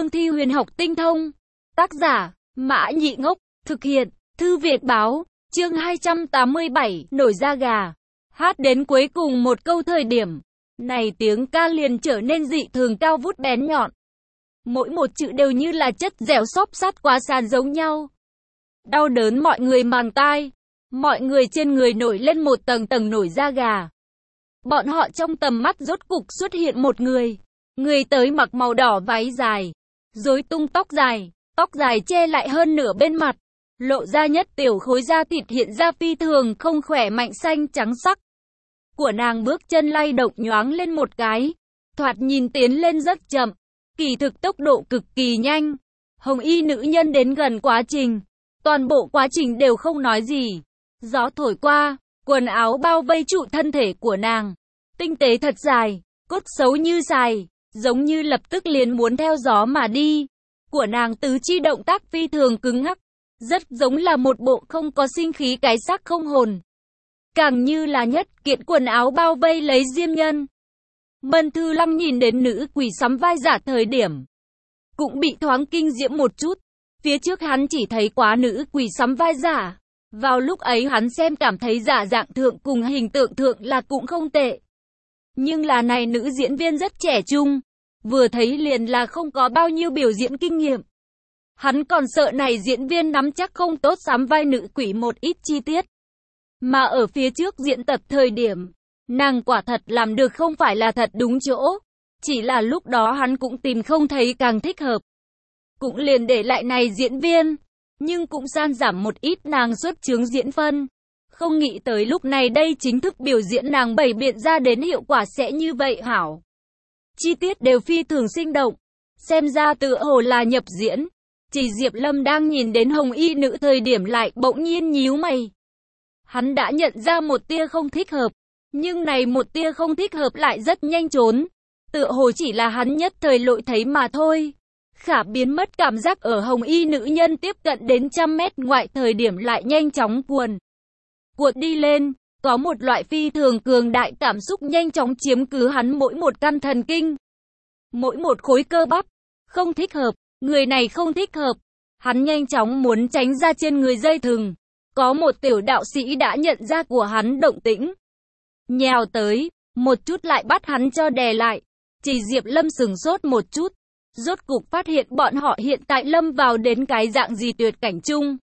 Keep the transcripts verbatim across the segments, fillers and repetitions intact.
cương thi huyền học tinh thông. Tác giả, Mã Nhị Ngốc, thực hiện, Thư Việt Báo, chương hai trăm tám mươi bảy, nổi da gà. Hát đến cuối cùng một câu thời điểm, này tiếng ca liền trở nên dị thường cao vút bén nhọn. Mỗi một chữ đều như là chất dẻo xóp sát qua sàn giống nhau. Đau đớn mọi người màng tai, mọi người trên người nổi lên một tầng tầng nổi da gà. Bọn họ trong tầm mắt rốt cục xuất hiện một người. Người tới mặc màu đỏ váy dài, rối tung tóc dài, tóc dài che lại hơn nửa bên mặt, lộ ra nhất tiểu khối da thịt hiện ra phi thường không khỏe mạnh xanh trắng sắc. Của nàng bước chân lay động nhoáng lên một cái, thoạt nhìn tiến lên rất chậm, kỳ thực tốc độ cực kỳ nhanh. Hồng y nữ nhân đến gần quá trình, toàn bộ quá trình đều không nói gì. Gió thổi qua, quần áo bao vây trụ thân thể của nàng, tinh tế thật dài, cốt xấu như xài, giống như lập tức liền muốn theo gió mà đi. Của nàng tứ chi động tác phi thường cứng ngắc, rất giống là một bộ không có sinh khí cái xác không hồn. Càng như là nhất kiện quần áo bao vây lấy diêm nhân. Mân Thư Lăng nhìn đến nữ quỷ sắm vai giả thời điểm, cũng bị thoáng kinh diễm một chút. Phía trước hắn chỉ thấy quá nữ quỷ sắm vai giả. Vào lúc ấy hắn xem cảm thấy giả dạng thượng cùng hình tượng thượng là cũng không tệ. Nhưng là này nữ diễn viên rất trẻ trung, vừa thấy liền là không có bao nhiêu biểu diễn kinh nghiệm. Hắn còn sợ này diễn viên nắm chắc không tốt sắm vai nữ quỷ một ít chi tiết. Mà ở phía trước diễn tập thời điểm, nàng quả thật làm được không phải là thật đúng chỗ. Chỉ là lúc đó hắn cũng tìm không thấy càng thích hợp. Cũng liền để lại này diễn viên, nhưng cũng san giảm một ít nàng xuất chướng diễn phân. Không nghĩ tới lúc này đây chính thức biểu diễn nàng bày biện ra đến hiệu quả sẽ như vậy hảo. Chi tiết đều phi thường sinh động, xem ra tựa hồ là nhập diễn. Chỉ Diệp Lâm đang nhìn đến hồng y nữ thời điểm lại bỗng nhiên nhíu mày. Hắn đã nhận ra một tia không thích hợp, nhưng này một tia không thích hợp lại rất nhanh trốn. Tựa hồ chỉ là hắn nhất thời lội thấy mà thôi. Khả biến mất cảm giác ở hồng y nữ nhân tiếp cận đến trăm mét ngoại thời điểm lại nhanh chóng cuồn cuộn đi lên, có một loại phi thường cường đại cảm xúc nhanh chóng chiếm cứ hắn mỗi một căn thần kinh, mỗi một khối cơ bắp. Không thích hợp, người này không thích hợp. Hắn nhanh chóng muốn tránh ra trên người dây thừng. Có một tiểu đạo sĩ đã nhận ra của hắn động tĩnh, nhào tới, một chút lại bắt hắn cho đè lại. Chỉ Diệp Lâm sừng sốt một chút, rốt cục phát hiện bọn họ hiện tại lâm vào đến cái dạng gì tuyệt cảnh chung.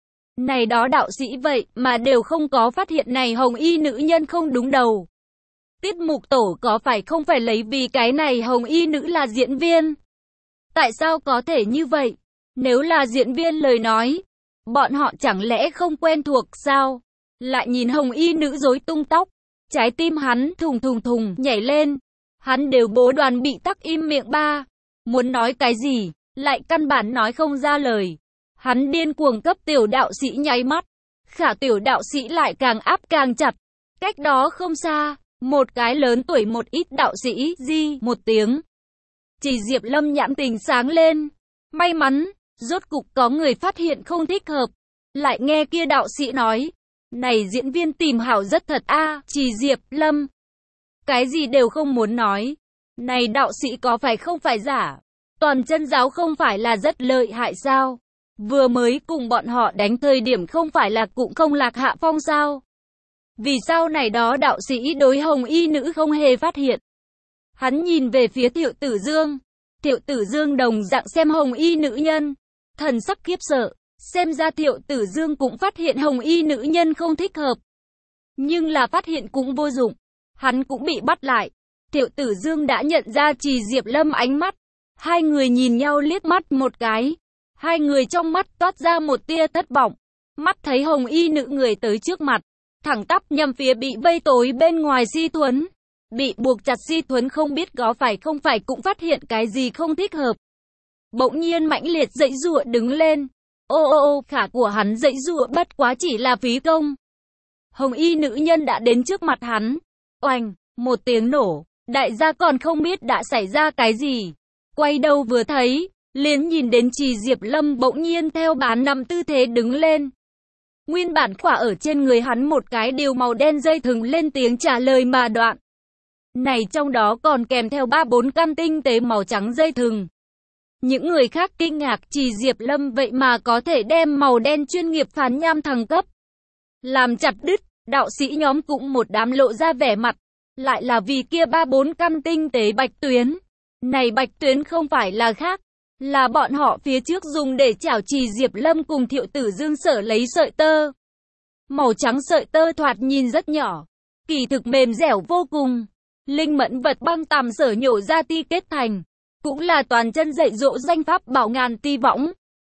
Này đó đạo sĩ vậy mà đều không có phát hiện này hồng y nữ nhân không đúng đầu. Tiết mục tổ có phải không phải lấy vì cái này hồng y nữ là diễn viên? Tại sao có thể như vậy? Nếu là diễn viên lời nói, bọn họ chẳng lẽ không quen thuộc sao? Lại nhìn hồng y nữ rối tung tóc, trái tim hắn thùng thùng thùng nhảy lên. Hắn đều bố đoàn bị tắc im miệng ba. Muốn nói cái gì, lại căn bản nói không ra lời. Hắn điên cuồng cấp tiểu đạo sĩ nháy mắt. Khả tiểu đạo sĩ lại càng áp càng chặt. Cách đó không xa, một cái lớn tuổi một ít đạo sĩ di một tiếng. Chỉ Diệp Lâm nhãn tình sáng lên. May mắn, rốt cục có người phát hiện không thích hợp. Lại nghe kia đạo sĩ nói, này diễn viên tìm hảo rất thật a. À, Chỉ Diệp Lâm cái gì đều không muốn nói. Này đạo sĩ có phải không phải giả? Toàn chân giáo không phải là rất lợi hại sao? Vừa mới cùng bọn họ đánh thời điểm không phải là cũng không lạc hạ phong sao? Vì sao này đó đạo sĩ đối hồng y nữ không hề phát hiện? Hắn nhìn về phía Thiệu Tử Dương. Thiệu Tử Dương đồng dạng xem hồng y nữ nhân, thần sắc khiếp sợ. Xem ra Thiệu Tử Dương cũng phát hiện hồng y nữ nhân không thích hợp. Nhưng là phát hiện cũng vô dụng. Hắn cũng bị bắt lại. Thiệu Tử Dương đã nhận ra Chỉ Diệp Lâm ánh mắt. Hai người nhìn nhau liếc mắt một cái. Hai người trong mắt toát ra một tia thất vọng. Mắt thấy hồng y nữ người tới trước mặt, thẳng tắp nhằm phía bị vây tối bên ngoài Si Thuấn. Bị buộc chặt Si Thuấn không biết có phải không phải cũng phát hiện cái gì không thích hợp. Bỗng nhiên mãnh liệt giãy giụa đứng lên. Ô ô ô, khả của hắn giãy giụa bất quá chỉ là phí công. Hồng y nữ nhân đã đến trước mặt hắn. Oanh, một tiếng nổ, đại gia còn không biết đã xảy ra cái gì. Quay đầu vừa thấy, liền nhìn đến Chỉ Diệp Lâm bỗng nhiên theo bán nằm tư thế đứng lên. Nguyên bản khỏa ở trên người hắn một cái điều màu đen dây thừng lên tiếng trả lời mà đoạn. Này trong đó còn kèm theo ba bốn căn tinh tế màu trắng dây thừng. Những người khác kinh ngạc Trì Diệp Lâm vậy mà có thể đem màu đen chuyên nghiệp phán nham thăng cấp. Làm chặt đứt, đạo sĩ nhóm cũng một đám lộ ra vẻ mặt. Lại là vì kia ba bốn căn tinh tế bạch tuyến. Này bạch tuyến không phải là khác. Là bọn họ phía trước dùng để chảo Trì Diệp Lâm cùng Thiệu Tử Dương Sở lấy sợi tơ. Màu trắng sợi tơ thoạt nhìn rất nhỏ. Kỳ thực mềm dẻo vô cùng. Linh mẫn vật băng tằm Sở nhổ ra ti kết thành. Cũng là toàn chân dạy dỗ danh pháp bảo ngàn ti võng.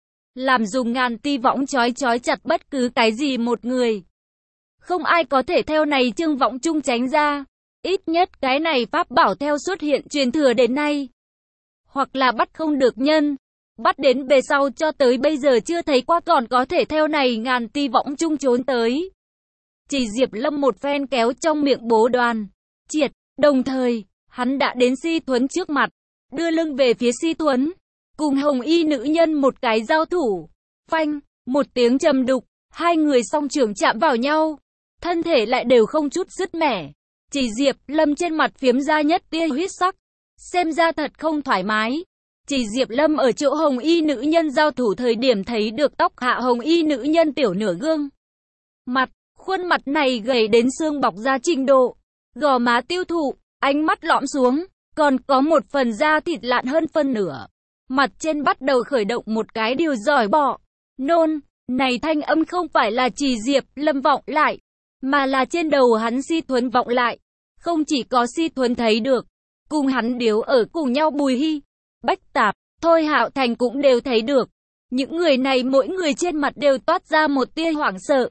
Làm dùng ngàn ti võng chói chói chặt bất cứ cái gì một người. Không ai có thể theo này trương võng chung tránh ra. Ít nhất cái này pháp bảo theo xuất hiện truyền thừa đến nay. Hoặc là bắt không được nhân. Bắt đến về sau cho tới bây giờ chưa thấy qua còn có thể theo này ngàn ti võng chung trốn tới. Chỉ Diệp Lâm một phen kéo trong miệng bố đoàn. Triệt, đồng thời, hắn đã đến Si Thuấn trước mặt. Đưa lưng về phía Si Thuấn. Cùng hồng y nữ nhân một cái giao thủ. Phanh, một tiếng trầm đục. Hai người song trường chạm vào nhau. Thân thể lại đều không chút sứt mẻ. Chỉ Diệp Lâm trên mặt phiếm ra nhất tia huyết sắc. Xem ra thật không thoải mái. Chỉ Diệp Lâm ở chỗ hồng y nữ nhân giao thủ thời điểm thấy được tóc hạ hồng y nữ nhân tiểu nửa gương. Mặt, khuôn mặt này gầy đến xương bọc ra trình độ. Gò má tiêu thụ, ánh mắt lõm xuống. Còn có một phần da thịt lạn hơn phân nửa. Mặt trên bắt đầu khởi động một cái điều giỏi bọ. Nôn, này thanh âm không phải là Chỉ Diệp Lâm vọng lại. Mà là trên đầu hắn Si Thuấn vọng lại. Không chỉ có Si Thuấn thấy được. Cùng hắn điếu ở cùng nhau Bùi Hy, Bách Tạp, Thôi Hạo Thành cũng đều thấy được. Những người này mỗi người trên mặt đều toát ra một tia hoảng sợ.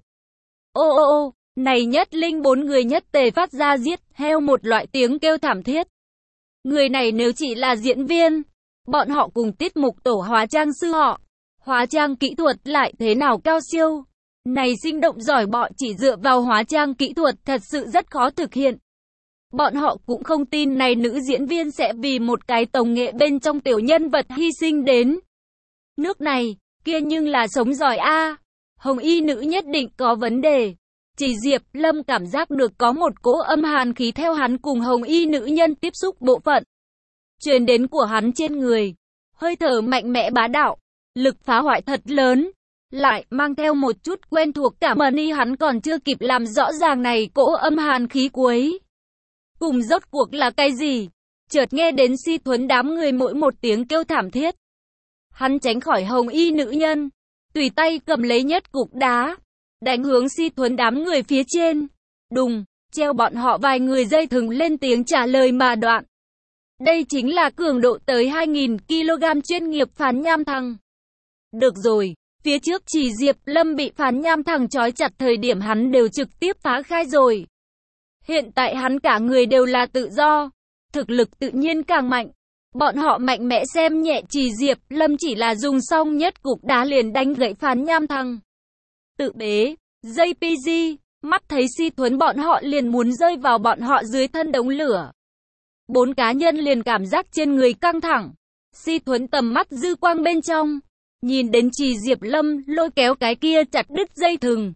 Ô ô ô, này nhất linh bốn người nhất tề phát ra giết heo một loại tiếng kêu thảm thiết. Người này nếu chỉ là diễn viên, bọn họ cùng tiết mục tổ hóa trang sư họ, hóa trang kỹ thuật lại thế nào cao siêu. Này sinh động giỏi bọ chỉ dựa vào hóa trang kỹ thuật thật sự rất khó thực hiện. Bọn họ cũng không tin này nữ diễn viên sẽ vì một cái tổng nghệ bên trong tiểu nhân vật hy sinh đến nước này, kia nhưng là sống giỏi a. Hồng y nữ nhất định có vấn đề. Chỉ Diệp Lâm cảm giác được có một cỗ âm hàn khí theo hắn cùng hồng y nữ nhân tiếp xúc bộ phận truyền đến của hắn trên người. Hơi thở mạnh mẽ bá đạo, lực phá hoại thật lớn, lại mang theo một chút quen thuộc cảm ơn y hắn còn chưa kịp làm rõ ràng này cỗ âm hàn khí cuối. Cùng rốt cuộc là cái gì? Chợt nghe đến Si Thuấn đám người mỗi một tiếng kêu thảm thiết. Hắn tránh khỏi hồng y nữ nhân, tùy tay cầm lấy nhất cục đá, đánh hướng Si Thuấn đám người phía trên. Đùng, treo bọn họ vài người dây thừng lên tiếng trả lời mà đoạn. Đây chính là cường độ tới hai nghìn ki lô gam chuyên nghiệp phán nham thăng. Được rồi, phía trước Chỉ Diệp Lâm bị phán nham thăng trói chặt thời điểm hắn đều trực tiếp phá khai rồi. Hiện tại hắn cả người đều là tự do, thực lực tự nhiên càng mạnh. Bọn họ mạnh mẽ xem nhẹ Chỉ Diệp Lâm chỉ là dùng xong nhất cục đá liền đánh gãy phán nham thăng. Tự bế, jê pê giê, mắt thấy Si Thuấn bọn họ liền muốn rơi vào bọn họ dưới thân đống lửa. Bốn cá nhân liền cảm giác trên người căng thẳng. Si Thuấn tầm mắt dư quang bên trong, nhìn đến Chỉ Diệp Lâm lôi kéo cái kia chặt đứt dây thừng.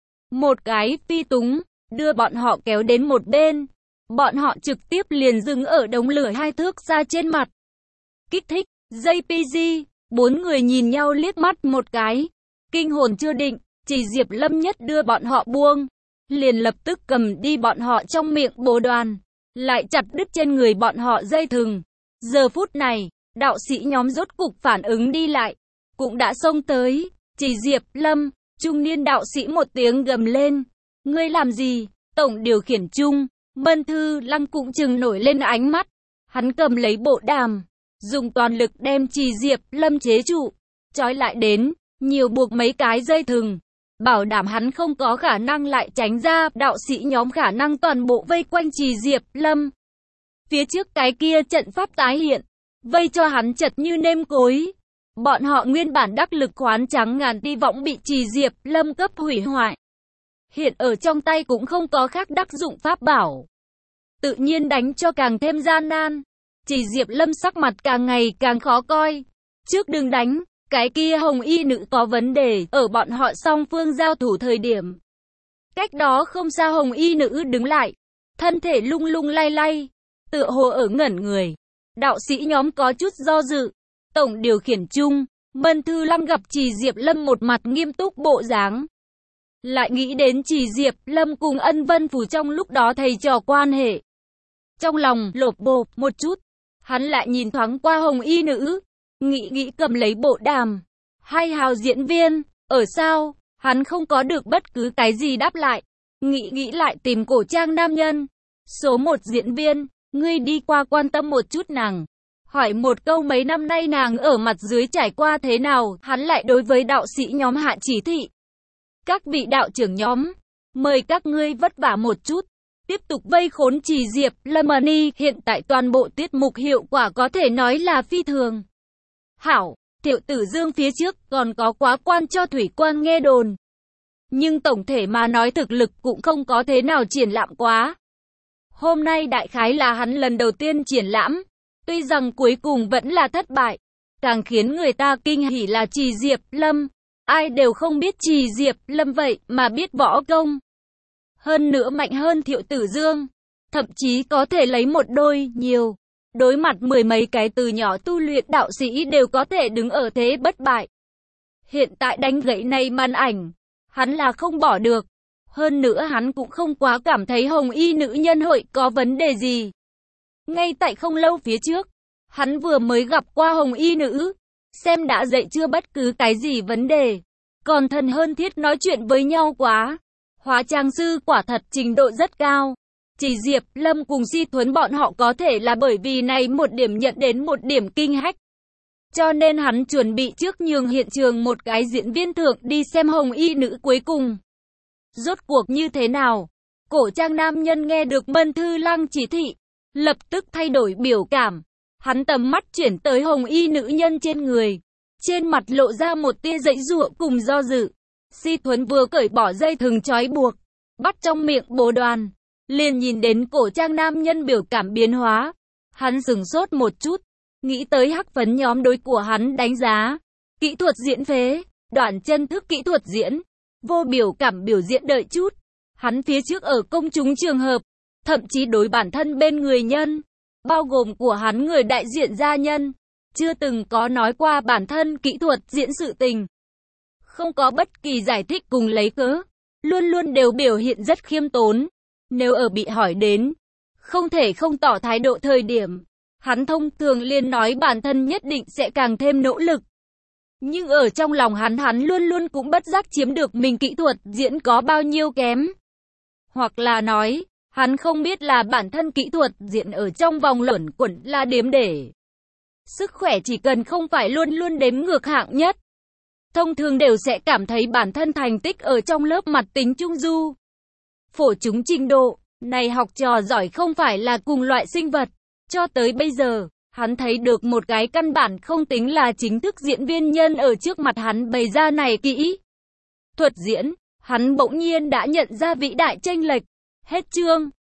Một cái phi túng, đưa bọn họ kéo đến một bên. Bọn họ trực tiếp liền dừng ở đống lửa hai thước xa trên mặt. Kích thích, jê pê giê, bốn người nhìn nhau liếc mắt một cái. Kinh hồn chưa định, Chỉ Diệp Lâm nhất đưa bọn họ buông. Liền lập tức cầm đi bọn họ trong miệng bồ đoàn. Lại chặt đứt trên người bọn họ dây thừng. Giờ phút này, đạo sĩ nhóm rốt cục phản ứng đi lại. Cũng đã xông tới. Chỉ Diệp Lâm, trung niên đạo sĩ một tiếng gầm lên. Ngươi làm gì? Tổng điều khiển chung. Mân Thư Lăng cũng chừng nổi lên ánh mắt. Hắn cầm lấy bộ đàm, dùng toàn lực đem Chỉ Diệp Lâm chế trụ, trói lại đến, nhiều buộc mấy cái dây thừng, bảo đảm hắn không có khả năng lại tránh ra. Đạo sĩ nhóm khả năng toàn bộ vây quanh Chỉ Diệp Lâm. Phía trước cái kia trận pháp tái hiện, vây cho hắn chật như nêm cối. Bọn họ nguyên bản đắc lực khoán trắng ngàn ti võng bị Chỉ Diệp Lâm cấp hủy hoại. Hiện ở trong tay cũng không có khác đắc dụng pháp bảo. Tự nhiên đánh cho càng thêm gian nan. Chỉ Diệp Lâm sắc mặt càng ngày càng khó coi. Trước đừng đánh, cái kia hồng y nữ có vấn đề ở bọn họ song phương giao thủ thời điểm. Cách đó không xa hồng y nữ đứng lại. Thân thể lung lung lay lay. Tựa hồ ở ngẩn người. Đạo sĩ nhóm có chút do dự. Tổng điều khiển chung, Mân Thư Lăng gặp Trì Diệp Lâm một mặt nghiêm túc bộ dáng. Lại nghĩ đến Trì Diệp Lâm cùng Ân Vân Phủ trong lúc đó thầy trò quan hệ. Trong lòng lột bột một chút, hắn lại nhìn thoáng qua Hồng Y nữ, nghĩ nghĩ cầm lấy bộ đàm. Hai hào diễn viên, ở sao? Hắn không có được bất cứ cái gì đáp lại. Nghĩ nghĩ lại tìm cổ trang nam nhân. Số một diễn viên, ngươi đi qua quan tâm một chút nàng. Hỏi một câu mấy năm nay nàng ở mặt dưới trải qua thế nào, hắn lại đối với đạo sĩ nhóm hạ chỉ thị. Các vị đạo trưởng nhóm, mời các ngươi vất vả một chút. Tiếp tục vây khốn Trì Diệp Lâm Ni, hiện tại toàn bộ tiết mục hiệu quả có thể nói là phi thường. Hảo, Thiệu Tử Dương phía trước còn có quá quan cho thủy quan nghe đồn. Nhưng tổng thể mà nói thực lực cũng không có thế nào triển lãm quá. Hôm nay đại khái là hắn lần đầu tiên triển lãm, tuy rằng cuối cùng vẫn là thất bại. Càng khiến người ta kinh hỉ là Trì Diệp Lâm, ai đều không biết Trì Diệp Lâm vậy mà biết võ công. Hơn nữa mạnh hơn Thiệu Tử Dương, thậm chí có thể lấy một đôi nhiều. Đối mặt mười mấy cái từ nhỏ tu luyện đạo sĩ đều có thể đứng ở thế bất bại. Hiện tại đánh gãy này màn ảnh, hắn là không bỏ được. Hơn nữa hắn cũng không quá cảm thấy Hồng Y nữ nhân hội có vấn đề gì. Ngay tại không lâu phía trước, hắn vừa mới gặp qua Hồng Y nữ, xem đã dậy chưa bất cứ cái gì vấn đề. Còn thân hơn thiết nói chuyện với nhau quá. Hóa trang sư quả thật trình độ rất cao. Chỉ Diệp Lâm cùng Si Thuấn bọn họ có thể là bởi vì này một điểm nhận đến một điểm kinh hách. Cho nên hắn chuẩn bị trước nhường hiện trường một cái diễn viên thượng đi xem Hồng Y nữ cuối cùng. Rốt cuộc như thế nào? Cổ trang nam nhân nghe được Mân Thư Lăng chỉ thị, lập tức thay đổi biểu cảm. Hắn tầm mắt chuyển tới Hồng Y nữ nhân trên người. Trên mặt lộ ra một tia giãy giụa cùng do dự. Si Thuấn vừa cởi bỏ dây thừng trói buộc, bắt trong miệng bồ đoàn, liền nhìn đến cổ trang nam nhân biểu cảm biến hóa. Hắn sửng sốt một chút, nghĩ tới hắc phấn nhóm đối của hắn đánh giá. Kỹ thuật diễn phế, đoạn chân thức kỹ thuật diễn, vô biểu cảm biểu diễn đợi chút. Hắn phía trước ở công chúng trường hợp, thậm chí đối bản thân bên người nhân, bao gồm của hắn người đại diện gia nhân, chưa từng có nói qua bản thân kỹ thuật diễn sự tình. Không có bất kỳ giải thích cùng lấy cớ, luôn luôn đều biểu hiện rất khiêm tốn. Nếu ở bị hỏi đến, không thể không tỏ thái độ thời điểm, hắn thông thường liền nói bản thân nhất định sẽ càng thêm nỗ lực. Nhưng ở trong lòng hắn hắn luôn luôn cũng bất giác chiếm được mình kỹ thuật diễn có bao nhiêu kém. Hoặc là nói, hắn không biết là bản thân kỹ thuật diễn ở trong vòng luẩn quẩn là đếm để. Sức khỏe chỉ cần không phải luôn luôn đếm ngược hạng nhất. Thông thường đều sẽ cảm thấy bản thân thành tích ở trong lớp mặt tính trung du. Phổ chúng trình độ, này học trò giỏi không phải là cùng loại sinh vật. Cho tới bây giờ, hắn thấy được một cái căn bản không tính là chính thức diễn viên nhân ở trước mặt hắn bày ra này kỹ thuật diễn, hắn bỗng nhiên đã nhận ra vĩ đại chênh lệch. Hết chương.